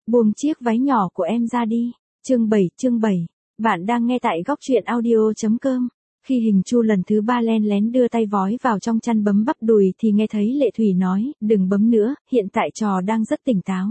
Buông chiếc váy nhỏ của em ra đi. Chương 7. Bạn đang nghe tại góc truyện audio.com. Khi Hình Chu lần thứ 3 len lén đưa tay vói vào trong chăn bấm bắp đùi thì nghe thấy Lệ Thủy nói, đừng bấm nữa, hiện tại trò đang rất tỉnh táo.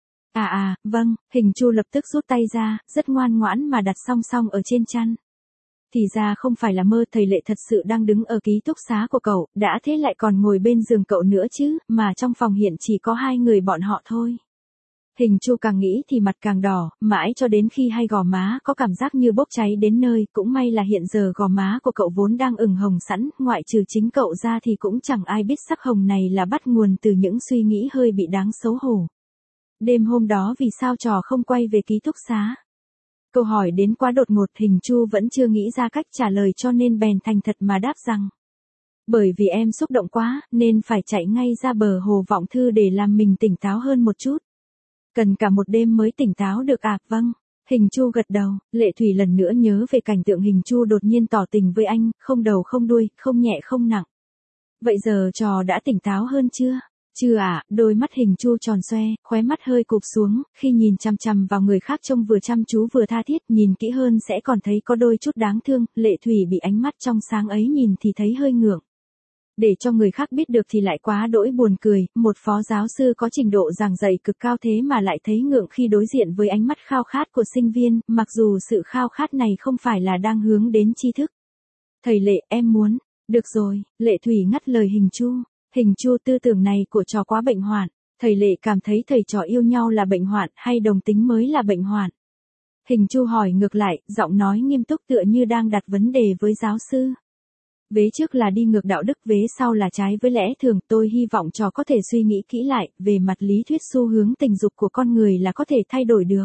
Vâng, Hình Chu lập tức rút tay ra, rất ngoan ngoãn mà đặt song song ở trên chăn. Thì ra không phải là mơ, thầy Lệ thật sự đang đứng ở ký túc xá của cậu, đã thế lại còn ngồi bên giường cậu nữa chứ, mà trong phòng hiện chỉ có hai người bọn họ thôi. Hình Chu càng nghĩ thì mặt càng đỏ, mãi cho đến khi hai gò má có cảm giác như bốc cháy đến nơi, cũng may là hiện giờ gò má của cậu vốn đang ửng hồng sẵn, ngoại trừ chính cậu ra thì cũng chẳng ai biết sắc hồng này là bắt nguồn từ những suy nghĩ hơi bị đáng xấu hổ. Đêm hôm đó vì sao trò không quay về ký túc xá? Câu hỏi đến quá đột ngột, Hình Chu vẫn chưa nghĩ ra cách trả lời cho nên bèn thành thật mà đáp rằng. Bởi vì em xúc động quá, nên phải chạy ngay ra bờ hồ Vọng Thư để làm mình tỉnh táo hơn một chút. Cần cả một đêm mới tỉnh táo được à? Vâng. Hình Chu gật đầu, Lệ Thủy lần nữa nhớ về cảnh tượng Hình Chu đột nhiên tỏ tình với anh, không đầu không đuôi, không nhẹ không nặng. Vậy giờ trò đã tỉnh táo hơn chưa? Chưa ạ, đôi mắt Hình Chu tròn xoe, khóe mắt hơi cụp xuống, khi nhìn chằm chằm vào người khác trông vừa chăm chú vừa tha thiết, nhìn kỹ hơn sẽ còn thấy có đôi chút đáng thương, Lệ Thủy bị ánh mắt trong sáng ấy nhìn thì thấy hơi ngượng. Để cho người khác biết được thì lại quá đỗi buồn cười, một phó giáo sư có trình độ giảng dạy cực cao thế mà lại thấy ngượng khi đối diện với ánh mắt khao khát của sinh viên, mặc dù sự khao khát này không phải là đang hướng đến tri thức. Thầy Lệ, em muốn. Được rồi, Lệ Thủy ngắt lời Hình Chu. Hình Chu, tư tưởng này của trò quá bệnh hoạn. Thầy Lệ cảm thấy thầy trò yêu nhau là bệnh hoạn hay đồng tính mới là bệnh hoạn? Hình Chu hỏi ngược lại, giọng nói nghiêm túc tựa như đang đặt vấn đề với giáo sư. Vế trước là đi ngược đạo đức, vế sau là trái với lẽ thường, tôi hy vọng trò có thể suy nghĩ kỹ lại, về mặt lý thuyết xu hướng tình dục của con người là có thể thay đổi được.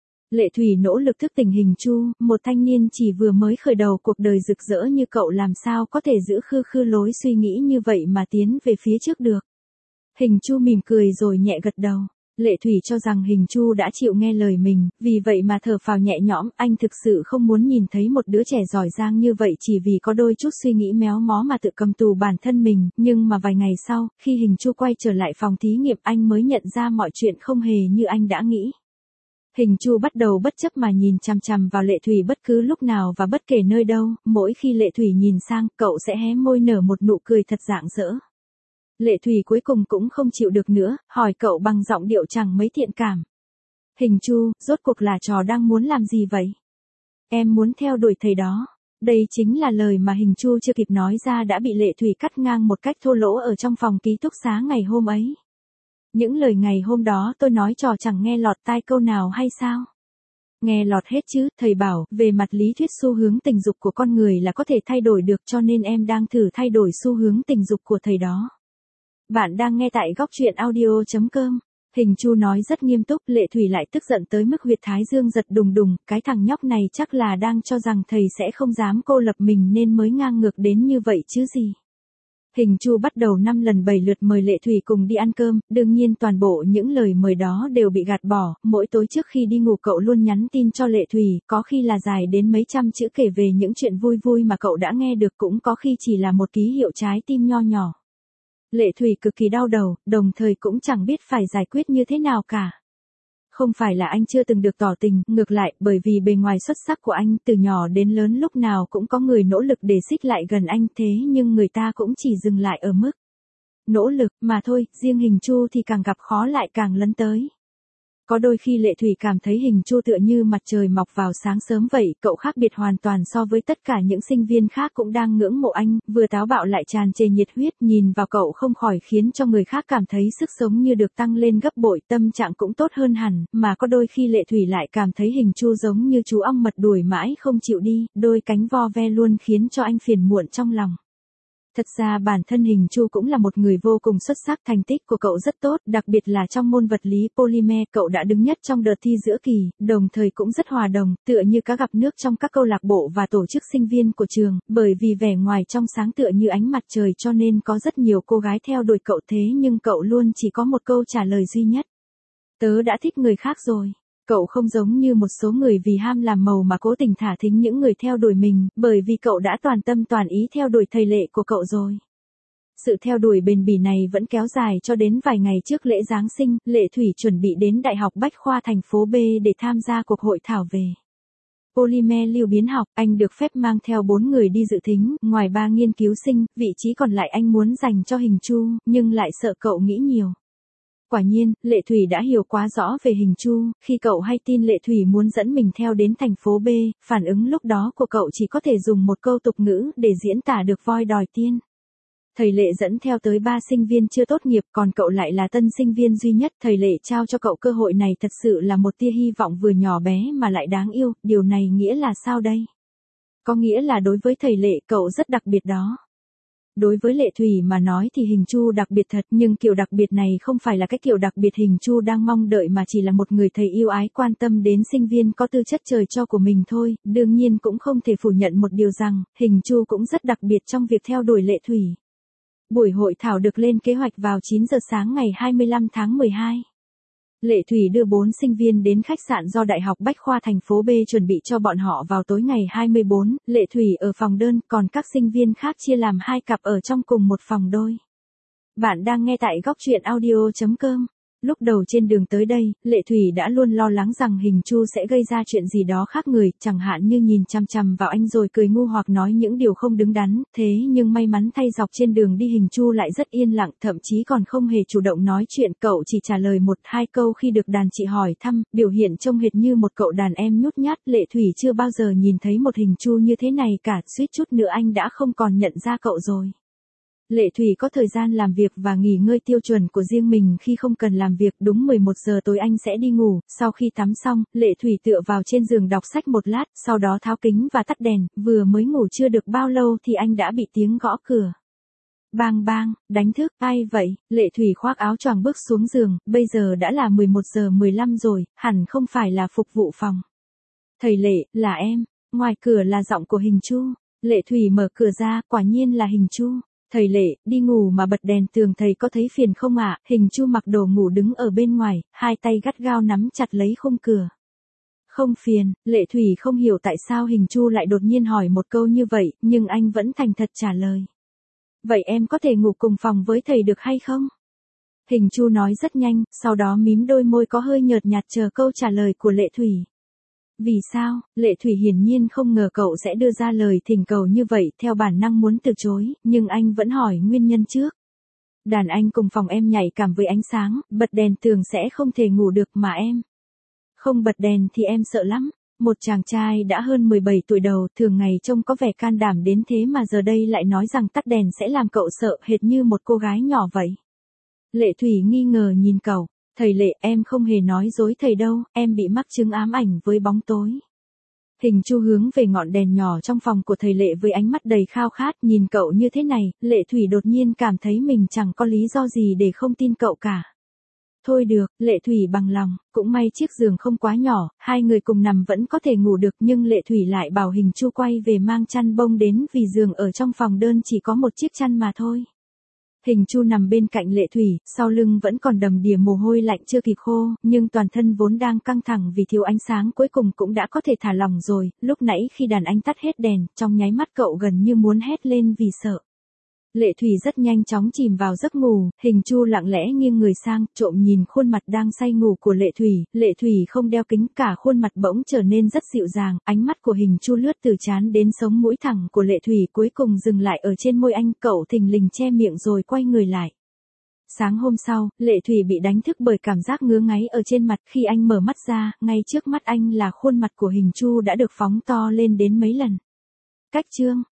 Lệ Thủy nỗ lực thức tỉnh Hình Chu, một thanh niên chỉ vừa mới khởi đầu cuộc đời rực rỡ như cậu làm sao có thể giữ khư lối suy nghĩ như vậy mà tiến về phía trước được. Hình Chu mỉm cười rồi nhẹ gật đầu. Lệ Thủy cho rằng Hình Chu đã chịu nghe lời mình, vì vậy mà thở phào nhẹ nhõm, anh thực sự không muốn nhìn thấy một đứa trẻ giỏi giang như vậy chỉ vì có đôi chút suy nghĩ méo mó mà tự cầm tù bản thân mình, nhưng mà vài ngày sau, khi Hình Chu quay trở lại phòng thí nghiệm anh mới nhận ra mọi chuyện không hề như anh đã nghĩ. Hình Chu bắt đầu bất chấp mà nhìn chằm chằm vào Lệ Thủy bất cứ lúc nào và bất kể nơi đâu, mỗi khi Lệ Thủy nhìn sang, cậu sẽ hé môi nở một nụ cười thật rạng rỡ. Lệ Thủy cuối cùng cũng không chịu được nữa, hỏi cậu bằng giọng điệu chẳng mấy thiện cảm. Hình Chu, rốt cuộc là trò đang muốn làm gì vậy? Em muốn theo đuổi thầy đó. Đây chính là lời mà Hình Chu chưa kịp nói ra đã bị Lệ Thủy cắt ngang một cách thô lỗ ở trong phòng ký túc xá ngày hôm ấy. Những lời ngày hôm đó tôi nói trò chẳng nghe lọt tai câu nào hay sao? Nghe lọt hết chứ, thầy bảo, về mặt lý thuyết xu hướng tình dục của con người là có thể thay đổi được cho nên em đang thử thay đổi xu hướng tình dục của thầy đó. Bạn đang nghe tại góc truyện audio.com. Hình Chu nói rất nghiêm túc, Lệ Thủy lại tức giận tới mức huyệt thái dương giật đùng đùng, cái thằng nhóc này chắc là đang cho rằng thầy sẽ không dám cô lập mình nên mới ngang ngược đến như vậy chứ gì. Hình Chu bắt đầu 5 lần 7 lượt mời Lệ Thủy cùng đi ăn cơm, đương nhiên toàn bộ những lời mời đó đều bị gạt bỏ, mỗi tối trước khi đi ngủ cậu luôn nhắn tin cho Lệ Thủy, có khi là dài đến mấy trăm chữ kể về những chuyện vui vui mà cậu đã nghe được, cũng có khi chỉ là một ký hiệu trái tim nho nhỏ. Lệ Thủy cực kỳ đau đầu, đồng thời cũng chẳng biết phải giải quyết như thế nào cả. Không phải là anh chưa từng được tỏ tình, ngược lại, bởi vì bề ngoài xuất sắc của anh từ nhỏ đến lớn lúc nào cũng có người nỗ lực để xích lại gần anh, thế nhưng người ta cũng chỉ dừng lại ở mức nỗ lực mà thôi, riêng Hình Chu thì càng gặp khó lại càng lấn tới. Có đôi khi Lệ Thủy cảm thấy Hình Chu tựa như mặt trời mọc vào sáng sớm vậy, cậu khác biệt hoàn toàn so với tất cả những sinh viên khác cũng đang ngưỡng mộ anh, vừa táo bạo lại tràn trề nhiệt huyết, nhìn vào cậu không khỏi khiến cho người khác cảm thấy sức sống như được tăng lên gấp bội, tâm trạng cũng tốt hơn hẳn, mà có đôi khi Lệ Thủy lại cảm thấy Hình Chu giống như chú ong mật đuổi mãi không chịu đi, đôi cánh vo ve luôn khiến cho anh phiền muộn trong lòng. Thật ra bản thân Hình Chu cũng là một người vô cùng xuất sắc, thành tích của cậu rất tốt, đặc biệt là trong môn vật lý polymer, cậu đã đứng nhất trong đợt thi giữa kỳ, đồng thời cũng rất hòa đồng, tựa như cá gặp nước trong các câu lạc bộ và tổ chức sinh viên của trường, bởi vì vẻ ngoài trong sáng tựa như ánh mặt trời cho nên có rất nhiều cô gái theo đuổi cậu, thế nhưng cậu luôn chỉ có một câu trả lời duy nhất. Tớ đã thích người khác rồi. Cậu không giống như một số người vì ham làm màu mà cố tình thả thính những người theo đuổi mình, bởi vì cậu đã toàn tâm toàn ý theo đuổi thầy Lệ của cậu rồi. Sự theo đuổi bền bỉ này vẫn kéo dài cho đến vài ngày trước lễ Giáng sinh, Lệ Thủy chuẩn bị đến Đại học Bách khoa thành phố B để tham gia cuộc hội thảo về polymer lưu biến học. Anh được phép mang theo 4 người đi dự thính, ngoài 3 nghiên cứu sinh, vị trí còn lại anh muốn dành cho Hình Chu, nhưng lại sợ cậu nghĩ nhiều. Quả nhiên, Lệ Thủy đã hiểu quá rõ về Hình Chu, khi cậu hay tin Lệ Thủy muốn dẫn mình theo đến thành phố B, phản ứng lúc đó của cậu chỉ có thể dùng một câu tục ngữ để diễn tả được voi đòi tiên. Thầy Lệ dẫn theo tới 3 sinh viên chưa tốt nghiệp, còn cậu lại là tân sinh viên duy nhất. Thầy Lệ trao cho cậu cơ hội này thật sự là một tia hy vọng vừa nhỏ bé mà lại đáng yêu. Điều này nghĩa là sao đây? Có nghĩa là đối với thầy Lệ cậu rất đặc biệt đó. Đối với Lệ Thủy mà nói thì Hình Chu đặc biệt thật, nhưng kiểu đặc biệt này không phải là cái kiểu đặc biệt Hình Chu đang mong đợi mà chỉ là một người thầy yêu ái quan tâm đến sinh viên có tư chất trời cho của mình thôi. Đương nhiên cũng không thể phủ nhận một điều rằng, Hình Chu cũng rất đặc biệt trong việc theo đuổi Lệ Thủy. Buổi hội thảo được lên kế hoạch vào 9 giờ sáng ngày 25 tháng 12. Lệ Thủy đưa 4 sinh viên đến khách sạn do Đại học Bách khoa thành phố B chuẩn bị cho bọn họ vào tối ngày 24, Lệ Thủy ở phòng đơn, còn các sinh viên khác chia làm 2 cặp ở trong cùng một phòng đôi. Bạn đang nghe tại góc truyện audio.com. Lúc đầu trên đường tới đây, Lệ Thủy đã luôn lo lắng rằng Hình Chu sẽ gây ra chuyện gì đó khác người, chẳng hạn như nhìn chằm chằm vào anh rồi cười ngu hoặc nói những điều không đứng đắn, thế nhưng may mắn thay dọc trên đường đi Hình Chu lại rất yên lặng, thậm chí còn không hề chủ động nói chuyện, cậu chỉ trả lời 1-2 câu khi được đàn chị hỏi thăm, biểu hiện trông hệt như một cậu đàn em nhút nhát. Lệ Thủy chưa bao giờ nhìn thấy một Hình Chu như thế này cả, suýt chút nữa anh đã không còn nhận ra cậu rồi. Lệ Thủy có thời gian làm việc và nghỉ ngơi tiêu chuẩn của riêng mình khi không cần làm việc, đúng 11 giờ tối anh sẽ đi ngủ. Sau khi tắm xong, Lệ Thủy tựa vào trên giường đọc sách một lát, sau đó tháo kính và tắt đèn, vừa mới ngủ chưa được bao lâu thì anh đã bị tiếng gõ cửa. Bang bang, đánh thức, ai vậy? Lệ Thủy khoác áo choàng bước xuống giường, bây giờ đã là 11 giờ 15 rồi, hẳn không phải là phục vụ phòng. Thầy Lệ, là em. Ngoài cửa là giọng của Hình Chu. Lệ Thủy mở cửa ra, quả nhiên là Hình Chu. Thầy Lệ, đi ngủ mà bật đèn tường thầy có thấy phiền không ạ? Hình Chu mặc đồ ngủ đứng ở bên ngoài, hai tay gắt gao nắm chặt lấy khung cửa. Không phiền, Lệ Thủy không hiểu tại sao Hình Chu lại đột nhiên hỏi một câu như vậy, nhưng anh vẫn thành thật trả lời. Vậy em có thể ngủ cùng phòng với thầy được hay không? Hình Chu nói rất nhanh, sau đó mím đôi môi có hơi nhợt nhạt chờ câu trả lời của Lệ Thủy. Vì sao? Lệ Thủy hiển nhiên không ngờ cậu sẽ đưa ra lời thỉnh cầu như vậy, theo bản năng muốn từ chối, nhưng anh vẫn hỏi nguyên nhân trước. Đàn anh cùng phòng em nhạy cảm với ánh sáng, bật đèn tường sẽ không thể ngủ được mà em. Không bật đèn thì em sợ lắm. Một chàng trai đã hơn 17 tuổi đầu, thường ngày trông có vẻ can đảm đến thế mà giờ đây lại nói rằng tắt đèn sẽ làm cậu sợ hệt như một cô gái nhỏ vậy. Lệ Thủy nghi ngờ nhìn cậu. Thầy Lệ, em không hề nói dối thầy đâu, em bị mắc chứng ám ảnh với bóng tối. Hình Chu hướng về ngọn đèn nhỏ trong phòng của thầy Lệ với ánh mắt đầy khao khát, nhìn cậu như thế này, Lệ Thủy đột nhiên cảm thấy mình chẳng có lý do gì để không tin cậu cả. Thôi được, Lệ Thủy bằng lòng, cũng may chiếc giường không quá nhỏ, hai người cùng nằm vẫn có thể ngủ được, nhưng Lệ Thủy lại bảo Hình Chu quay về mang chăn bông đến vì giường ở trong phòng đơn chỉ có một chiếc chăn mà thôi. Hình Chu nằm bên cạnh Lệ Thủy, sau lưng vẫn còn đầm đìa mồ hôi lạnh chưa kịp khô, nhưng toàn thân vốn đang căng thẳng vì thiếu ánh sáng cuối cùng cũng đã có thể thả lỏng rồi. Lúc nãy khi đàn anh tắt hết đèn, trong nháy mắt cậu gần như muốn hét lên vì sợ. Lệ Thủy rất nhanh chóng chìm vào giấc ngủ, Hình Chu lặng lẽ nghiêng người sang, trộm nhìn khuôn mặt đang say ngủ của Lệ Thủy không đeo kính, cả khuôn mặt bỗng trở nên rất dịu dàng, ánh mắt của Hình Chu lướt từ trán đến sống mũi thẳng của Lệ Thủy cuối cùng dừng lại ở trên môi anh, cậu thình lình che miệng rồi quay người lại. Sáng hôm sau, Lệ Thủy bị đánh thức bởi cảm giác ngứa ngáy ở trên mặt, khi anh mở mắt ra, ngay trước mắt anh là khuôn mặt của Hình Chu đã được phóng to lên đến mấy lần. Cách chương